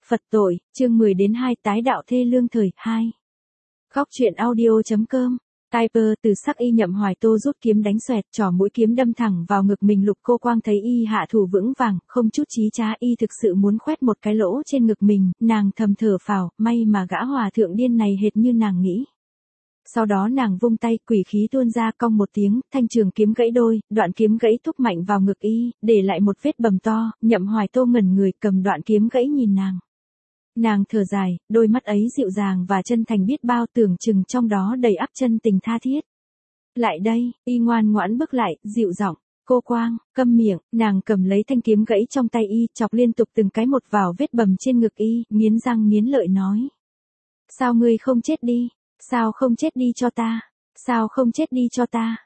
Phật tội, chương 10 đến 2 tái đạo thê lương thời 2. Góc truyện audio.com. Typer từ sắc y Nhậm Hoài Tô rút kiếm đánh xoẹt, trỏ mũi kiếm đâm thẳng vào ngực mình. Lục Cô Quang thấy y hạ thủ vững vàng, không chút chí trá, y thực sự muốn khoét một cái lỗ trên ngực mình, nàng thầm thở phào, may mà gã hòa thượng điên này hệt như nàng nghĩ. Sau đó nàng vung tay, quỷ khí tuôn ra, cong một tiếng, thanh trường kiếm gãy đôi, đoạn kiếm gãy thúc mạnh vào ngực y, để lại một vết bầm to. Nhậm Hoài Tô ngẩn người, cầm đoạn kiếm gãy nhìn nàng. Nàng thở dài, đôi mắt ấy dịu dàng và chân thành biết bao, tưởng chừng trong đó đầy ắp chân tình tha thiết. Lại đây, y ngoan ngoãn bước lại, dịu giọng, Cô Quang, câm miệng. Nàng cầm lấy thanh kiếm gãy trong tay y, chọc liên tục từng cái một vào vết bầm trên ngực y, nghiến răng nghiến lợi nói. Sao ngươi không chết đi? Sao không chết đi cho ta? Sao không chết đi cho ta?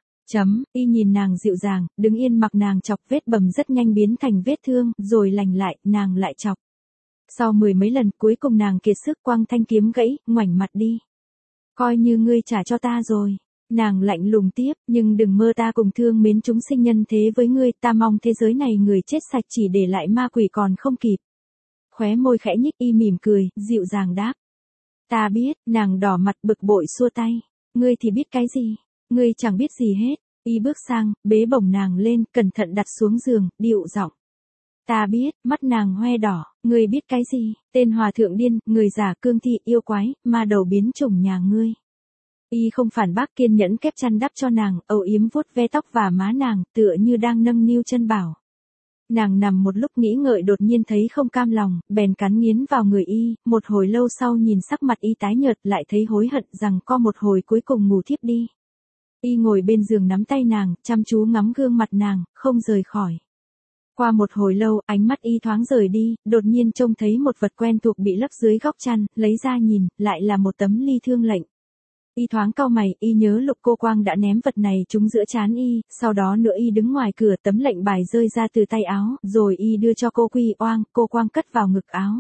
Y nhìn nàng dịu dàng, đứng yên mặc nàng chọc, vết bầm rất nhanh biến thành vết thương, rồi lành lại, nàng lại chọc. Sau 10 mấy lần, cuối cùng nàng kiệt sức, quăng thanh kiếm gãy, ngoảnh mặt đi. Coi như ngươi trả cho ta rồi. Nàng lạnh lùng tiếp, nhưng đừng mơ ta cùng thương mến chúng sinh nhân thế với ngươi, ta mong thế giới này người chết sạch chỉ để lại ma quỷ còn không kịp. Khóe môi khẽ nhích, y mỉm cười, dịu dàng đáp. Ta biết. Nàng đỏ mặt bực bội xua tay. Ngươi thì biết cái gì? Ngươi chẳng biết gì hết. Y bước sang, bế bổng nàng lên, cẩn thận đặt xuống giường, dịu giọng. Ta biết. Mắt nàng hoe đỏ. Ngươi biết cái gì? Tên hòa thượng điên, người giả cương thi, yêu quái, ma đầu biến chủng nhà ngươi. Y không phản bác, kiên nhẫn kép chăn đắp cho nàng, âu yếm vuốt ve tóc và má nàng, tựa như đang nâng niu chân bảo. Nàng nằm một lúc nghĩ ngợi, đột nhiên thấy không cam lòng, bèn cắn nghiến vào người y. Một hồi lâu sau nhìn sắc mặt y tái nhợt, lại thấy hối hận rằng co một hồi cuối cùng ngủ thiếp đi. Y ngồi bên giường nắm tay nàng, chăm chú ngắm gương mặt nàng, không rời khỏi. Qua một hồi lâu, ánh mắt y thoáng rời đi, đột nhiên trông thấy một vật quen thuộc bị lấp dưới góc chăn, lấy ra nhìn, lại là một tấm ly thương lệnh. Y thoáng cau mày, y nhớ Lục Cô Quang đã ném vật này trúng giữa trán y, sau đó nữa y đứng ngoài cửa, tấm lệnh bài rơi ra từ tay áo, rồi y đưa cho cô Quy Oang, cô Quang cất vào ngực áo.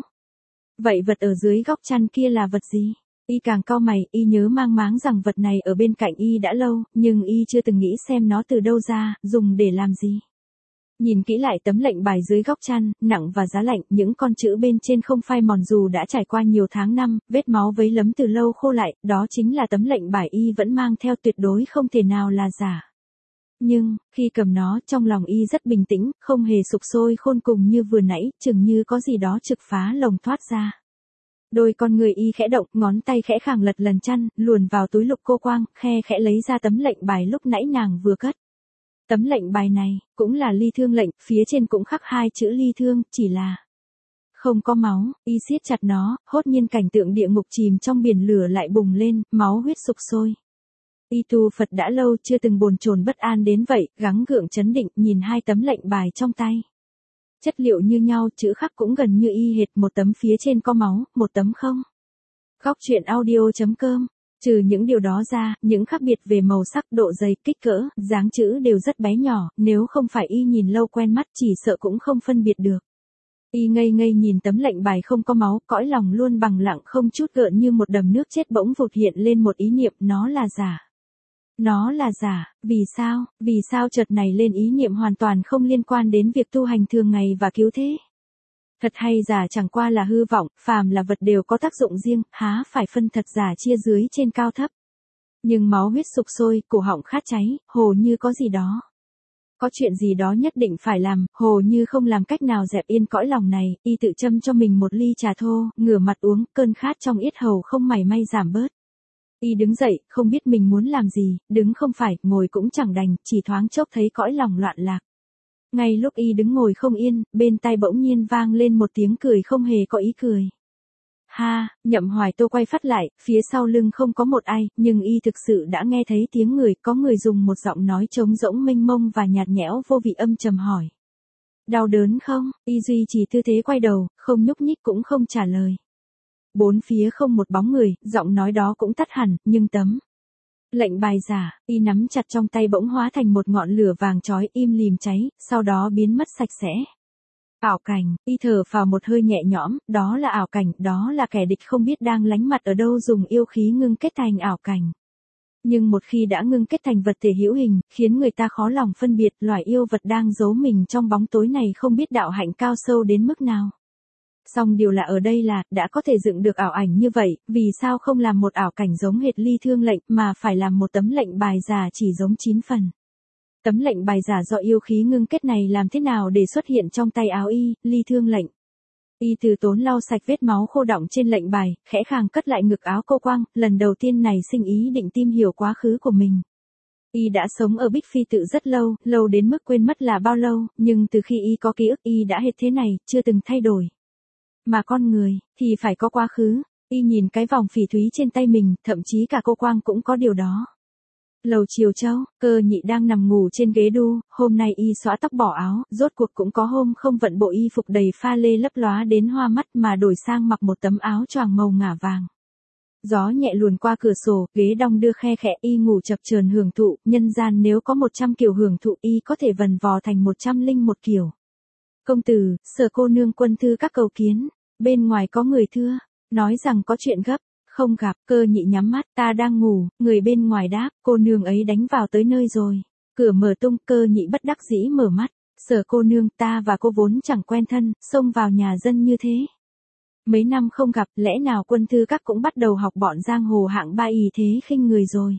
Vậy vật ở dưới góc chăn kia là vật gì? Y càng cau mày, y nhớ mang máng rằng vật này ở bên cạnh y đã lâu, nhưng y chưa từng nghĩ xem nó từ đâu ra, dùng để làm gì. Nhìn kỹ lại tấm lệnh bài dưới góc chăn, nặng và giá lạnh, những con chữ bên trên không phai mòn dù đã trải qua nhiều tháng năm, vết máu vấy lấm từ lâu khô lại, đó chính là tấm lệnh bài y vẫn mang theo, tuyệt đối không thể nào là giả. Nhưng, khi cầm nó, trong lòng y rất bình tĩnh, không hề sục sôi khôn cùng như vừa nãy, chừng như có gì đó trực phá lồng thoát ra. Đôi con người y khẽ động, ngón tay khẽ khàng lật lần chăn, luồn vào túi Lục Cô Quang, khe khẽ lấy ra tấm lệnh bài lúc nãy nàng vừa cất. Tấm lệnh bài này, cũng là ly thương lệnh, phía trên cũng khắc 2 chữ ly thương, chỉ là không có máu. Y siết chặt nó, hốt nhiên cảnh tượng địa ngục chìm trong biển lửa lại bùng lên, máu huyết sục sôi. Y tu Phật đã lâu chưa từng bồn chồn bất an đến vậy, gắng gượng trấn định, nhìn 2 tấm lệnh bài trong tay. Chất liệu như nhau, chữ khắc cũng gần như y hệt, một tấm phía trên có máu, một tấm không. Góc truyện audio.com. Trừ những điều đó ra, những khác biệt về màu sắc, độ dày, kích cỡ, dáng chữ đều rất bé nhỏ, nếu không phải y nhìn lâu quen mắt chỉ sợ cũng không phân biệt được. Y ngây ngây nhìn tấm lệnh bài không có máu, cõi lòng luôn bằng lặng không chút gợn như một đầm nước chết, bỗng vụt hiện lên một ý niệm, nó là giả. Nó là giả, vì sao chợt này lên ý niệm hoàn toàn không liên quan đến việc tu hành thường ngày và cứu thế. Thật hay giả chẳng qua là hư vọng, phàm là vật đều có tác dụng riêng, há phải phân thật giả chia dưới trên cao thấp. Nhưng máu huyết sục sôi, cổ họng khát cháy, hồ như có gì đó. Có chuyện gì đó nhất định phải làm, hồ như không làm cách nào dẹp yên cõi lòng này, y tự châm cho mình một ly trà thô, ngửa mặt uống, cơn khát trong yết hầu không mảy may giảm bớt. Y đứng dậy, không biết mình muốn làm gì, đứng không phải, ngồi cũng chẳng đành, chỉ thoáng chốc thấy cõi lòng loạn lạc. Ngay lúc y đứng ngồi không yên, bên tai bỗng nhiên vang lên một tiếng cười không hề có ý cười. Ha, Nhậm Hoài Tô quay phát lại, phía sau lưng không có một ai, nhưng y thực sự đã nghe thấy tiếng người, có người dùng một giọng nói trống rỗng mênh mông và nhạt nhẽo vô vị âm trầm hỏi. Đau đớn không? Y duy trì tư thế quay đầu, không nhúc nhích cũng không trả lời. Bốn phía không một bóng người, giọng nói đó cũng tắt hẳn, nhưng tấm lệnh bài giả, y nắm chặt trong tay bỗng hóa thành một ngọn lửa vàng chói im lìm cháy, sau đó biến mất sạch sẽ. Ảo cảnh, y thở phào một hơi nhẹ nhõm, đó là ảo cảnh, đó là kẻ địch không biết đang lánh mặt ở đâu dùng yêu khí ngưng kết thành ảo cảnh. Nhưng một khi đã ngưng kết thành vật thể hữu hình, khiến người ta khó lòng phân biệt loài yêu vật đang giấu mình trong bóng tối này không biết đạo hạnh cao sâu đến mức nào. Song điều là ở đây là, đã có thể dựng được ảo ảnh như vậy, vì sao không làm một ảo cảnh giống hệt ly thương lệnh mà phải làm một tấm lệnh bài giả chỉ giống 9 phần. Tấm lệnh bài giả do yêu khí ngưng kết này làm thế nào để xuất hiện trong tay áo ly thương lệnh. Từ tốn lau sạch vết máu khô đọng trên lệnh bài, khẽ khàng cất lại ngực áo cô quang, lần đầu tiên này sinh ý định tìm hiểu quá khứ của mình. Đã sống ở Bích Phi tự rất lâu, lâu đến mức quên mất là bao lâu, nhưng từ khi có ký ức đã hết thế này, chưa từng thay đổi. Mà con người, thì phải có quá khứ. Nhìn cái vòng phỉ thúy trên tay mình, thậm chí cả cô quang cũng có điều đó. Lầu Triều Châu, Cơ Nhị đang nằm ngủ trên ghế đu, hôm nay xõa tóc bỏ áo, rốt cuộc cũng có hôm không vận bộ phục đầy pha lê lấp lóa đến hoa mắt mà đổi sang mặc một tấm áo choàng màu ngả vàng. Gió nhẹ luồn qua cửa sổ, ghế đong đưa khe khẽ ngủ chập chờn hưởng thụ, nhân gian nếu có 100 kiểu hưởng thụ có thể vần vò thành 101 kiểu. Công tử, Sở cô nương quân thư các cầu kiến, bên ngoài có người thưa, nói rằng có chuyện gấp. Không gặp. Cơ Nhị nhắm mắt, ta đang ngủ, người bên ngoài đáp, cô nương ấy đánh vào tới nơi rồi. Cửa mở tung, Cơ Nhị bất đắc dĩ mở mắt, Sở cô nương, ta và cô vốn chẳng quen thân, xông vào nhà dân như thế. Mấy năm không gặp, lẽ nào quân thư các cũng bắt đầu học bọn giang hồ hạng ba thế khinh người rồi.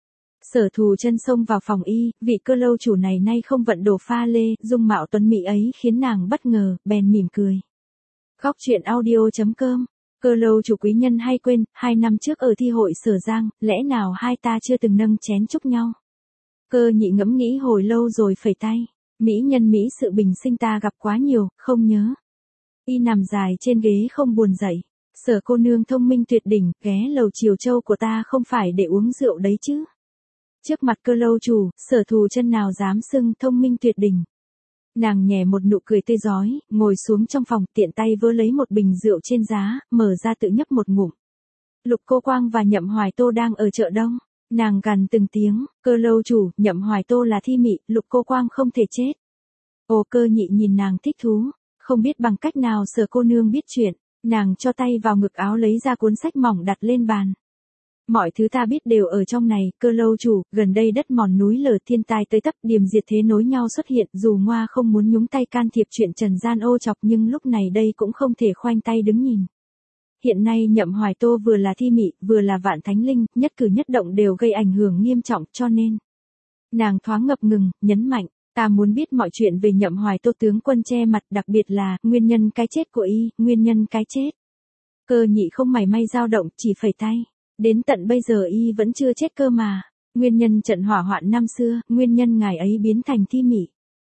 Sở Thù Chân xông vào phòng vị Cơ lâu chủ này nay không vận đồ pha lê, dung mạo tuấn mỹ ấy khiến nàng bất ngờ, bèn mỉm cười. Góc truyện audio.com. Cơ lâu chủ quý nhân hay quên, 2 năm trước ở thi hội Sở Giang, lẽ nào hai ta chưa từng nâng chén chúc nhau. Cơ Nhị ngẫm nghĩ hồi lâu rồi phẩy tay, mỹ nhân mỹ sự bình sinh ta gặp quá nhiều, không nhớ. Nằm dài trên ghế không buồn dậy, Sở cô nương thông minh tuyệt đỉnh, ghé Lầu Triều Châu của ta không phải để uống rượu đấy chứ. Trước mặt Cơ lâu chủ, Sở Thù Chân nào dám xưng thông minh tuyệt đỉnh. Nàng nhè một nụ cười tươi rói, ngồi xuống trong phòng, tiện tay vơ lấy một bình rượu trên giá, mở ra tự nhấp một ngụm. Lục Cô Quang và Nhậm Hoài Tô đang ở chợ đông. Nàng gằn từng tiếng, Cơ lâu chủ, Nhậm Hoài Tô là thi mị, Lục Cô Quang không thể chết. Cơ Nhị nhìn nàng thích thú, không biết bằng cách nào Sở cô nương biết chuyện, nàng cho tay vào ngực áo lấy ra cuốn sách mỏng đặt lên bàn. Mọi thứ ta biết đều ở trong này, Cơ lâu chủ, gần đây đất mòn núi lở thiên tai tới tấp, điềm diệt thế nối nhau xuất hiện, dù Ngoa không muốn nhúng tay can thiệp chuyện trần gian ô chọc nhưng lúc này đây cũng không thể khoanh tay đứng nhìn. Hiện nay Nhậm Hoài Tô vừa là thi mị, vừa là vạn thánh linh, nhất cử nhất động đều gây ảnh hưởng nghiêm trọng cho nên. Nàng thoáng ngập ngừng, nhấn mạnh, ta muốn biết mọi chuyện về Nhậm Hoài Tô tướng quân che mặt, đặc biệt là, nguyên nhân cái chết của nguyên nhân cái chết. Cơ Nhị không mảy may dao động, chỉ phẩy tay. Đến tận bây giờ vẫn chưa chết cơ mà. Nguyên nhân trận hỏa hoạn năm xưa, nguyên nhân ngài ấy biến thành thi mị.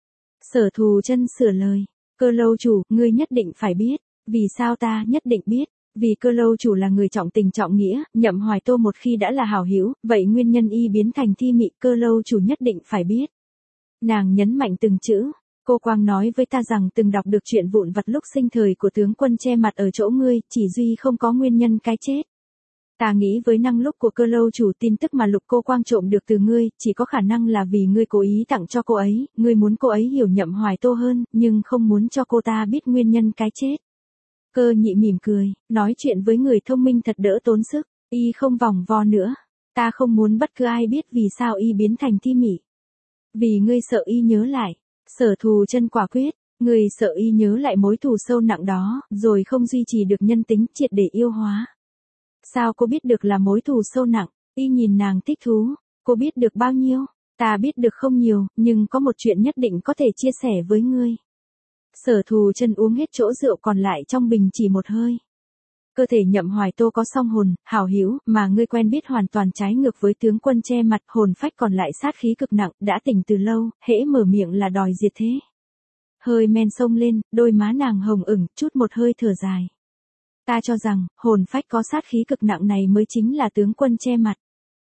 Sở Thù Chân sửa lời. Cơ lâu chủ, ngươi nhất định phải biết. Vì sao ta nhất định biết? Vì Cơ lâu chủ là người trọng tình trọng nghĩa, Nhậm Hoài Tô một khi đã là hảo hữu, vậy nguyên nhân biến thành thi mị, Cơ lâu chủ nhất định phải biết. Nàng nhấn mạnh từng chữ. Cô Quang nói với ta rằng từng đọc được chuyện vụn vặt lúc sinh thời của tướng quân che mặt ở chỗ ngươi, chỉ duy không có nguyên nhân cái chết. Ta nghĩ với năng lúc của Cơ lâu chủ tin tức mà Lục Cô Quang trộm được từ ngươi, chỉ có khả năng là vì ngươi cố ý tặng cho cô ấy, ngươi muốn cô ấy hiểu Nhậm Hoài Tô hơn, nhưng không muốn cho cô ta biết nguyên nhân cái chết. Cơ Nhị mỉm cười, nói chuyện với người thông minh thật đỡ tốn sức, không vòng vo nữa. Ta không muốn bất cứ ai biết vì sao biến thành thi mị. Vì ngươi sợ nhớ lại. Sở Thù Chân quả quyết, ngươi sợ nhớ lại mối thù sâu nặng đó, rồi không duy trì được nhân tính triệt để yêu hóa. Sao cô biết được là mối thù sâu nặng? Nhìn nàng thích thú. Cô biết được bao nhiêu? Ta biết được không nhiều, nhưng có một chuyện nhất định có thể chia sẻ với ngươi. Sở Thù Chân uống hết chỗ rượu còn lại trong bình chỉ một hơi. Cơ thể Nhậm Hoài Tô có song hồn, hảo hữu, mà ngươi quen biết hoàn toàn trái ngược với tướng quân che mặt, hồn phách còn lại sát khí cực nặng, đã tỉnh từ lâu, hễ mở miệng là đòi diệt thế. Hơi men sông lên, đôi má nàng hồng ửng, chút một hơi thở dài. Ta cho rằng, hồn phách có sát khí cực nặng này mới chính là tướng quân che mặt.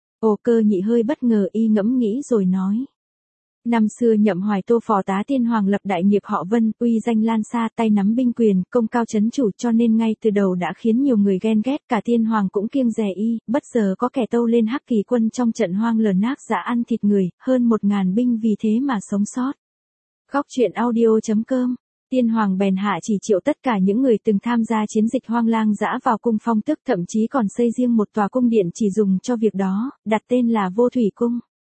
Cơ Nhị hơi bất ngờ ngẫm nghĩ rồi nói. Năm xưa Nhậm Hoài Tô phò tá tiên hoàng lập đại nghiệp họ Vân, uy danh lan xa, tay nắm binh quyền, công cao chấn chủ cho nên ngay từ đầu đã khiến nhiều người ghen ghét, cả tiên hoàng cũng kiêng dè bất giờ có kẻ tâu lên Hắc Kỳ quân trong trận hoang lở nát dã ăn thịt người, hơn 1000 binh vì thế mà sống sót. Góc truyện audio.com. Tiên hoàng bèn hạ chỉ triệu tất cả những người từng tham gia chiến dịch hoang lang dã vào cung phong tước, thậm chí còn xây riêng một tòa cung điện chỉ dùng cho việc đó, đặt tên là Vô Thủy Cung.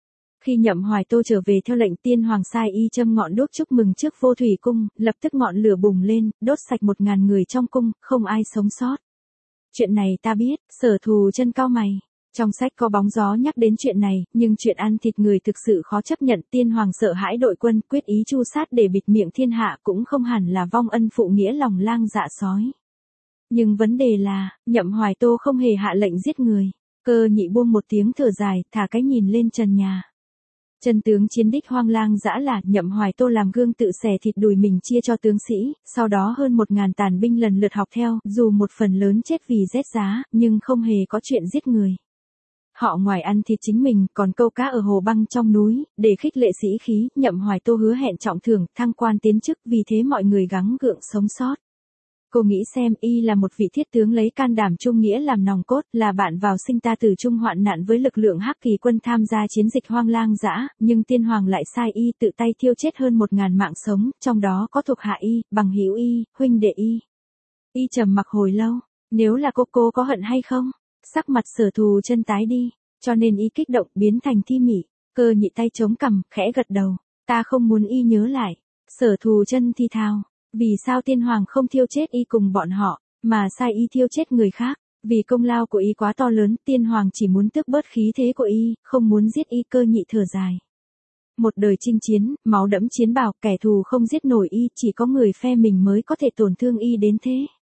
Khi Nhậm Hoài Tô trở về theo lệnh tiên hoàng sai y châm ngọn đuốc chúc mừng trước Vô Thủy cung, lập tức ngọn lửa bùng lên, đốt sạch 1000 người trong cung, không ai sống sót. Chuyện này ta biết, Sở Thù Chân cau mày. Trong sách có bóng gió nhắc đến chuyện này, nhưng chuyện ăn thịt người thực sự khó chấp nhận. Tiên hoàng sợ hãi đội quân, quyết ý tru sát để bịt miệng thiên hạ, cũng không hẳn là vong ân phụ nghĩa lòng lang dạ sói. Nhưng vấn đề là, Nhậm Hoài Tô không hề hạ lệnh giết người. Cơ Nhị buông một tiếng thở dài, thả cái nhìn lên trần nhà. Chân tướng chiến đích hoang lang dã là Nhậm Hoài Tô làm gương tự xẻ thịt đùi mình chia cho tướng sĩ, sau đó hơn 1000 tàn binh lần lượt học theo, dù một phần lớn chết vì rét giá, nhưng không hề có chuyện giết người. Họ ngoài ăn thịt chính mình, còn câu cá ở hồ băng trong núi, để khích lệ sĩ khí. Nhậm Hoài Tô hứa hẹn trọng thưởng, thăng quan tiến chức, vì thế mọi người gắng gượng sống sót. Cô nghĩ xem, y là một vị thiết tướng lấy can đảm trung nghĩa làm nòng cốt, là bạn vào sinh ta tử chung hoạn nạn với lực lượng Hắc Kỳ quân tham gia chiến dịch hoang lang dã, nhưng tiên hoàng lại sai y tự tay thiêu chết hơn 1000 mạng sống, trong đó có thuộc hạ y, bằng hữu y, huynh đệ y. Y trầm mặc hồi lâu, nếu là cô có hận hay không? Sắc mặt Sở Thù Chân tái đi, cho nên y kích động biến thành thi mỉ. Cơ Nhị tay chống cằm, khẽ gật đầu, ta không muốn y nhớ lại. Sở Thù Chân thi thào. Vì sao tiên hoàng không thiêu chết y cùng bọn họ, mà sai y thiêu chết người khác? Vì công lao của y quá to lớn, tiên hoàng chỉ muốn tước bớt khí thế của y, không muốn giết y. Cơ Nhị thở dài. Một đời chinh chiến, máu đẫm chiến bào, kẻ thù không giết nổi y, chỉ có người phe mình mới có thể tổn thương y đến thế.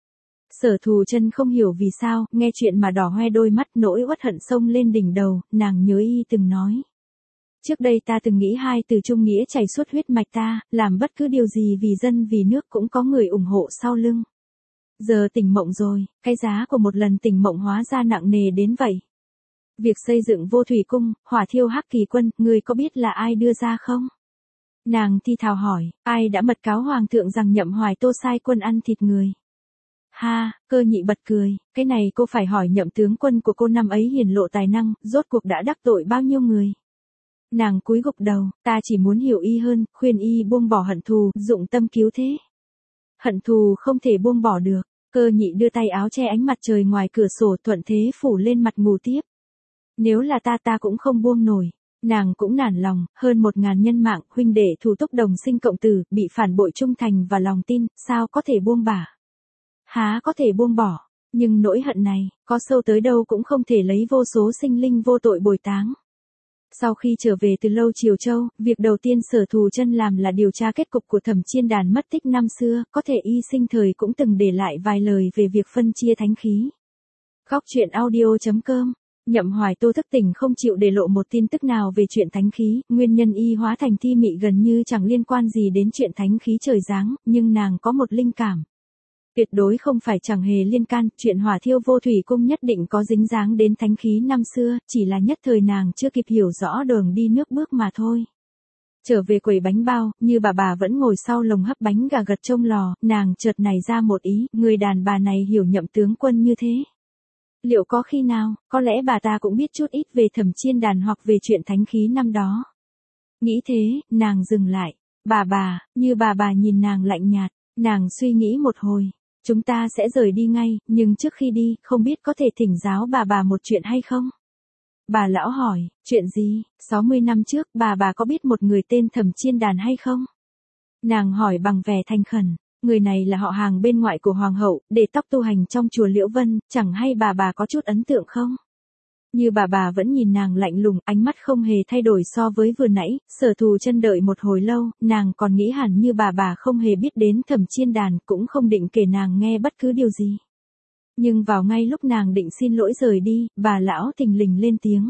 Sở Thù Chân không hiểu vì sao, nghe chuyện mà đỏ hoe đôi mắt, nỗi uất hận sông lên đỉnh đầu, nàng nhớ y từng nói. Trước đây ta từng nghĩ hai từ trung nghĩa chảy suốt huyết mạch ta, làm bất cứ điều gì vì dân vì nước cũng có người ủng hộ sau lưng. Giờ tỉnh mộng rồi, cái giá của một lần tỉnh mộng hóa ra nặng nề đến vậy. Việc xây dựng Vô Thủy cung, hỏa thiêu Hắc Kỳ quân, người có biết là ai đưa ra không? Nàng thi thào hỏi, ai đã mật cáo hoàng thượng rằng Nhậm Hoài Tô sai quân ăn thịt người? Ha, Cơ Nhị bật cười, cái này cô phải hỏi Nhậm tướng quân của cô năm ấy hiển lộ tài năng, rốt cuộc đã đắc tội bao nhiêu người? Nàng cúi gục đầu, ta chỉ muốn hiểu y hơn, khuyên y buông bỏ hận thù, dụng tâm cứu thế. Hận thù không thể buông bỏ được. Cơ Nhị đưa tay áo che ánh mặt trời ngoài cửa sổ, thuận thế phủ lên mặt ngủ tiếp. Nếu là ta cũng không buông nổi. Nàng cũng nản lòng, hơn 1000 nhân mạng, huynh đệ thù túc đồng sinh cộng tử, bị phản bội trung thành và lòng tin, sao có thể buông bả? Há có thể buông bỏ, nhưng nỗi hận này, có sâu tới đâu cũng không thể lấy vô số sinh linh vô tội bồi táng. Sau khi trở về từ Lâu Triều Châu, việc đầu tiên Sở Thù Chân làm là điều tra kết cục của Thẩm Chiên Đàn mất tích năm xưa, có thể y sinh thời cũng từng để lại vài lời về việc phân chia thánh khí. Góc truyện audio.com. Nhậm Hoài Tô thức tỉnh không chịu để lộ một tin tức nào về chuyện thánh khí, nguyên nhân y hóa thành thi mị gần như chẳng liên quan gì đến chuyện thánh khí trời giáng, nhưng nàng có một linh cảm. Tuyệt đối không phải chẳng hề liên can, chuyện hỏa thiêu Vô Thủy cung nhất định có dính dáng đến thánh khí năm xưa, chỉ là nhất thời nàng chưa kịp hiểu rõ đường đi nước bước mà thôi. Trở về quầy bánh bao, Như bà vẫn ngồi sau lồng hấp bánh gà gật trong lò, nàng chợt nảy ra một ý, người đàn bà này hiểu Nhậm tướng quân như thế. Liệu có khi nào, có lẽ bà ta cũng biết chút ít về Thẩm Chiên Đàn hoặc về chuyện thánh khí năm đó. Nghĩ thế, nàng dừng lại. Như bà nhìn nàng lạnh nhạt, nàng suy nghĩ một hồi. Chúng ta sẽ rời đi ngay, nhưng trước khi đi, không biết có thể thỉnh giáo bà một chuyện hay không? Bà lão hỏi, chuyện gì? 60 năm trước, bà có biết một người tên Thẩm Chiên Đàn hay không? Nàng hỏi bằng vẻ thành khẩn, người này là họ hàng bên ngoại của hoàng hậu, để tóc tu hành trong chùa Liễu Vân, chẳng hay bà có chút ấn tượng không? Như bà vẫn nhìn nàng lạnh lùng, ánh mắt không hề thay đổi so với vừa nãy. Sở Thù Chân đợi một hồi lâu, nàng còn nghĩ hẳn Như bà không hề biết đến Thẩm Chiên Đàn, cũng không định kể nàng nghe bất cứ điều gì. Nhưng vào ngay lúc nàng định xin lỗi rời đi, bà lão thình lình lên tiếng.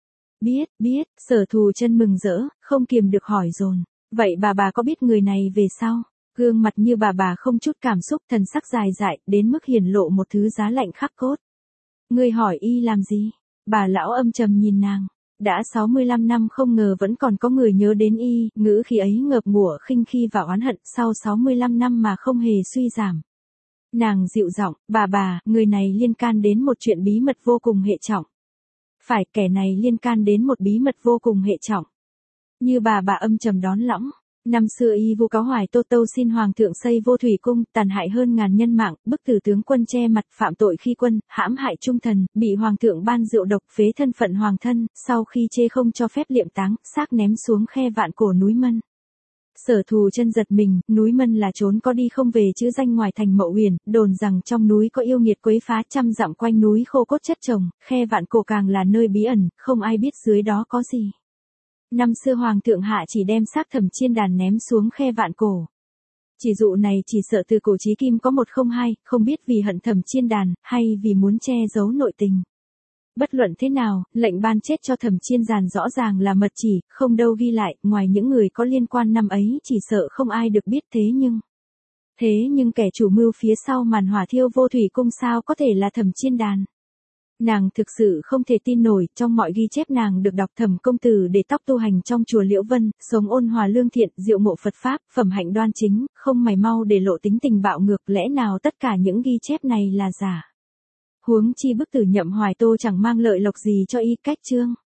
Biết, Sở Thù Chân mừng rỡ, không kiềm được hỏi dồn. Vậy bà có biết người này về sau? Gương mặt Như bà không chút cảm xúc, thần sắc dài dại, đến mức hiển lộ một thứ giá lạnh khắc cốt. Ngươi hỏi y làm gì? Bà lão âm trầm nhìn nàng. Đã 65 năm không ngờ vẫn còn có người nhớ đến y, ngữ khí ấy ngập ngụa khinh khi và oán hận, sau 65 năm mà không hề suy giảm. Nàng dịu giọng, bà, người này liên can đến một chuyện bí mật vô cùng hệ trọng. Phải, kẻ này liên can đến một bí mật vô cùng hệ trọng. Như bà âm trầm đón lõng. Năm xưa y vu cáo Hoài Tô tâu xin hoàng thượng xây Vô Thủy cung, tàn hại hơn ngàn nhân mạng, bức tử tướng quân che mặt phạm tội khi quân, hãm hại trung thần, bị hoàng thượng ban rượu độc phế thân phận hoàng thân, sau khi chê không cho phép liệm táng, xác ném xuống khe Vạn Cổ núi Mân. Sở Thù chân giật mình, núi Mân là trốn có đi không về chữ danh ngoài thành Mậu Uyển, đồn rằng trong núi có yêu nghiệt quấy phá, trăm dặm quanh núi khô cốt chất chồng, khe Vạn Cổ càng là nơi bí ẩn, không ai biết dưới đó có gì. Năm xưa hoàng thượng hạ chỉ đem xác Thẩm Chiên Đàn ném xuống khe Vạn Cổ. Chỉ dụ này chỉ sợ từ cổ chí kim có một không hai, không biết vì hận Thẩm Chiên Đàn, hay vì muốn che giấu nội tình. Bất luận thế nào, lệnh ban chết cho Thẩm Chiên Đàn rõ ràng là mật chỉ, không đâu ghi lại, ngoài những người có liên quan năm ấy chỉ sợ không ai được biết Thế nhưng kẻ chủ mưu phía sau màn hỏa thiêu Vô Thủy cung sao có thể là Thẩm Chiên Đàn. Nàng thực sự không thể tin nổi, trong mọi ghi chép nàng được đọc Thẩm công tử để tóc tu hành trong chùa Liễu Vân, sống ôn hòa lương thiện, diệu ngộ Phật pháp, phẩm hạnh đoan chính, không mảy mau để lộ tính tình bạo ngược, lẽ nào tất cả những ghi chép này là giả? Huống chi bức tử Nhậm Hoài Tô chẳng mang lợi lộc gì cho y, cách chương.